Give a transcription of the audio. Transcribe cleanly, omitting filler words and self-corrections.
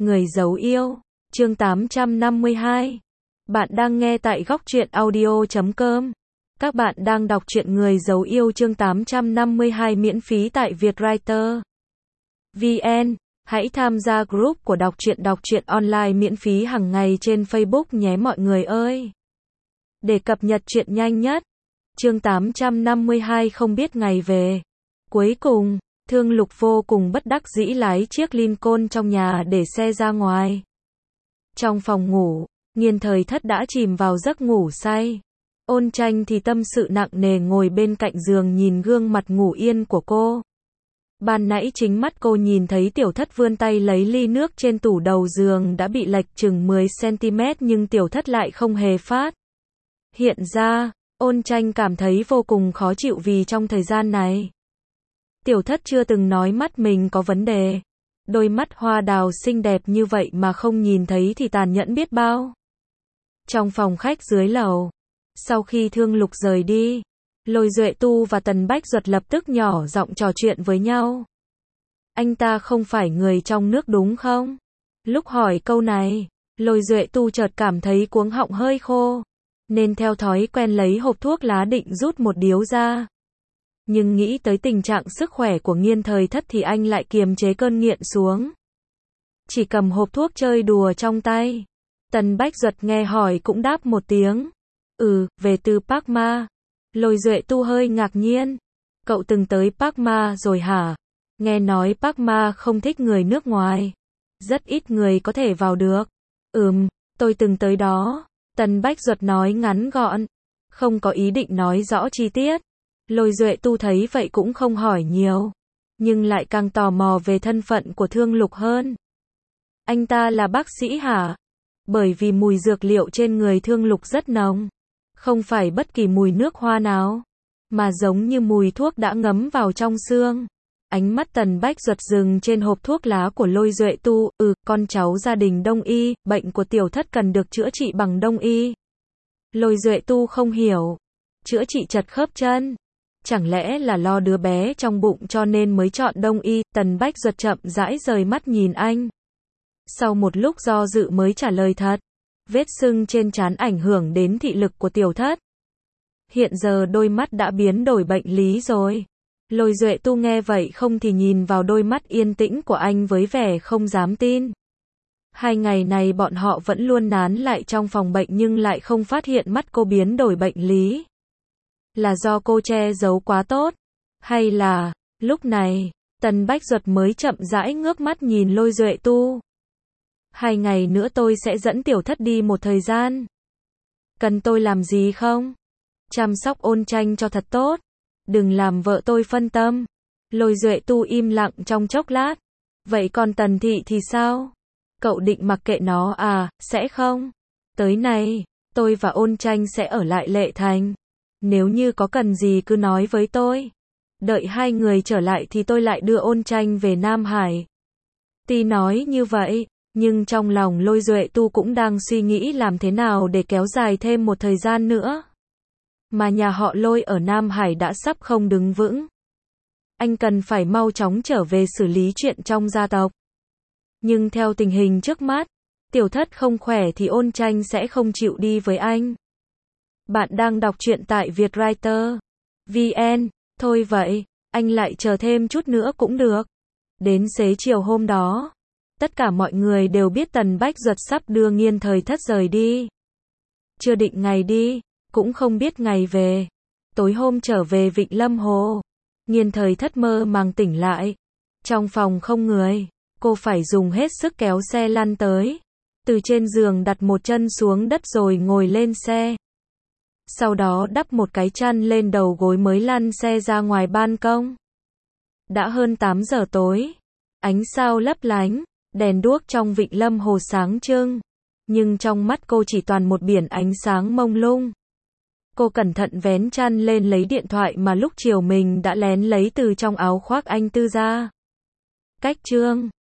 Người giấu yêu, chương 852. Bạn đang nghe tại góc truyện audio.com. Các bạn đang đọc truyện Người giấu yêu chương 852 miễn phí tại Vietwriter VN. Hãy tham gia group của đọc truyện online miễn phí hàng ngày trên Facebook nhé mọi người ơi. Để cập nhật truyện nhanh nhất. Chương 852 không biết ngày về. Cuối cùng, Thương Lục vô cùng bất đắc dĩ lái chiếc Lincoln trong nhà để xe ra ngoài. Trong phòng ngủ, Nghiên Thời Thất đã chìm vào giấc ngủ say. Ôn Tranh thì tâm sự nặng nề ngồi bên cạnh giường nhìn gương mặt ngủ yên của cô. Ban nãy chính mắt cô nhìn thấy Tiểu Thất vươn tay lấy ly nước trên tủ đầu giường đã bị lệch chừng 10 cm nhưng Tiểu Thất lại không hề phát hiện ra. Ôn Tranh cảm thấy vô cùng khó chịu vì trong thời gian này, Tiểu Thất chưa từng nói mắt mình có vấn đề. Đôi mắt hoa đào xinh đẹp như vậy mà không nhìn thấy thì tàn nhẫn biết bao. Trong phòng khách dưới lầu, sau khi Thương Lục rời đi, Lôi Duệ Tu và Tần Bách Duật lập tức nhỏ giọng trò chuyện với nhau. Anh ta không phải người trong nước đúng không? Lúc hỏi câu này, Lôi Duệ Tu chợt cảm thấy cuống họng hơi khô, nên theo thói quen lấy hộp thuốc lá định rút một điếu ra. Nhưng nghĩ tới tình trạng sức khỏe của Nghiên Thời Thất thì anh lại kiềm chế cơn nghiện xuống. Chỉ cầm hộp thuốc chơi đùa trong tay. Tần Bách Duật nghe hỏi cũng đáp một tiếng. Về từ Park Ma. Lôi Duệ Tu hơi ngạc nhiên. Cậu từng tới Park Ma rồi hả? Nghe nói Park Ma không thích người nước ngoài. Rất ít người có thể vào được. Tôi từng tới đó. Tần Bách Duật nói ngắn gọn. Không có ý định nói rõ chi tiết. Lôi Duệ Tu thấy vậy cũng không hỏi nhiều, nhưng lại càng tò mò về thân phận của Thương Lục hơn. Anh ta là bác sĩ hả? Bởi vì mùi dược liệu trên người Thương Lục rất nồng, không phải bất kỳ mùi nước hoa nào, mà giống như mùi thuốc đã ngấm vào trong xương. Ánh mắt Tần Bách Duật dừng trên hộp thuốc lá của Lôi Duệ Tu. Con cháu gia đình Đông y, bệnh của Tiểu Thất cần được chữa trị bằng Đông y. Lôi Duệ Tu không hiểu. Chữa trị chật khớp chân? Chẳng lẽ là lo đứa bé trong bụng cho nên mới chọn Đông y? Tần Bách Duật chậm rãi rời mắt nhìn anh. Sau một lúc do dự mới trả lời thật. Vết sưng trên trán ảnh hưởng đến thị lực của Tiểu Thất. Hiện giờ đôi mắt đã biến đổi bệnh lý rồi. Lôi Duệ Tu nghe vậy không thì nhìn vào đôi mắt yên tĩnh của anh với vẻ không dám tin. 2 ngày này bọn họ vẫn luôn nán lại trong phòng bệnh nhưng lại không phát hiện mắt cô biến đổi bệnh lý. Là do cô che giấu quá tốt? Hay là, lúc này, Tần Bách Duật mới chậm rãi ngước mắt nhìn Lôi Duệ Tu. 2 ngày nữa tôi sẽ dẫn Tiểu Thất đi một thời gian. Cần tôi làm gì không? Chăm sóc Ôn Tranh cho thật tốt. Đừng làm vợ tôi phân tâm. Lôi Duệ Tu im lặng trong chốc lát. Vậy còn Tần Thị thì sao? Cậu định mặc kệ nó à? Sẽ không? Tới này, tôi và Ôn Tranh sẽ ở lại Lệ Thành. Nếu như có cần gì cứ nói với tôi. Đợi 2 người trở lại thì tôi lại đưa Ôn Tranh về Nam Hải. Tuy nói như vậy, nhưng trong lòng Lôi Duệ Tu cũng đang suy nghĩ làm thế nào để kéo dài thêm một thời gian nữa. Mà nhà họ Lôi ở Nam Hải đã sắp không đứng vững. Anh cần phải mau chóng trở về xử lý chuyện trong gia tộc. Nhưng theo tình hình trước mắt, Tiểu Thất không khỏe thì Ôn Tranh sẽ không chịu đi với anh. Bạn đang đọc truyện tại Vietwriter VN. Thôi vậy, anh lại chờ thêm chút nữa cũng được. Đến xế chiều hôm đó, tất cả mọi người đều biết Tần Bách Duật sắp đưa Nghiên Thời Thất rời đi. Chưa định ngày đi, cũng không biết ngày về. Tối hôm trở về Vịnh Lâm Hồ, Nghiên Thời Thất mơ màng tỉnh lại. Trong phòng không người, cô phải dùng hết sức kéo xe lăn tới. Từ trên giường đặt một chân xuống đất rồi ngồi lên xe. Sau đó đắp một cái chăn lên đầu gối mới lăn xe ra ngoài ban công. Đã hơn 8 giờ tối. Ánh sao lấp lánh, đèn đuốc trong Vịnh Lâm Hồ sáng trưng. Nhưng trong mắt cô chỉ toàn một biển ánh sáng mông lung. Cô cẩn thận vén chăn lên lấy điện thoại mà lúc chiều mình đã lén lấy từ trong áo khoác anh Tư ra. Cách chương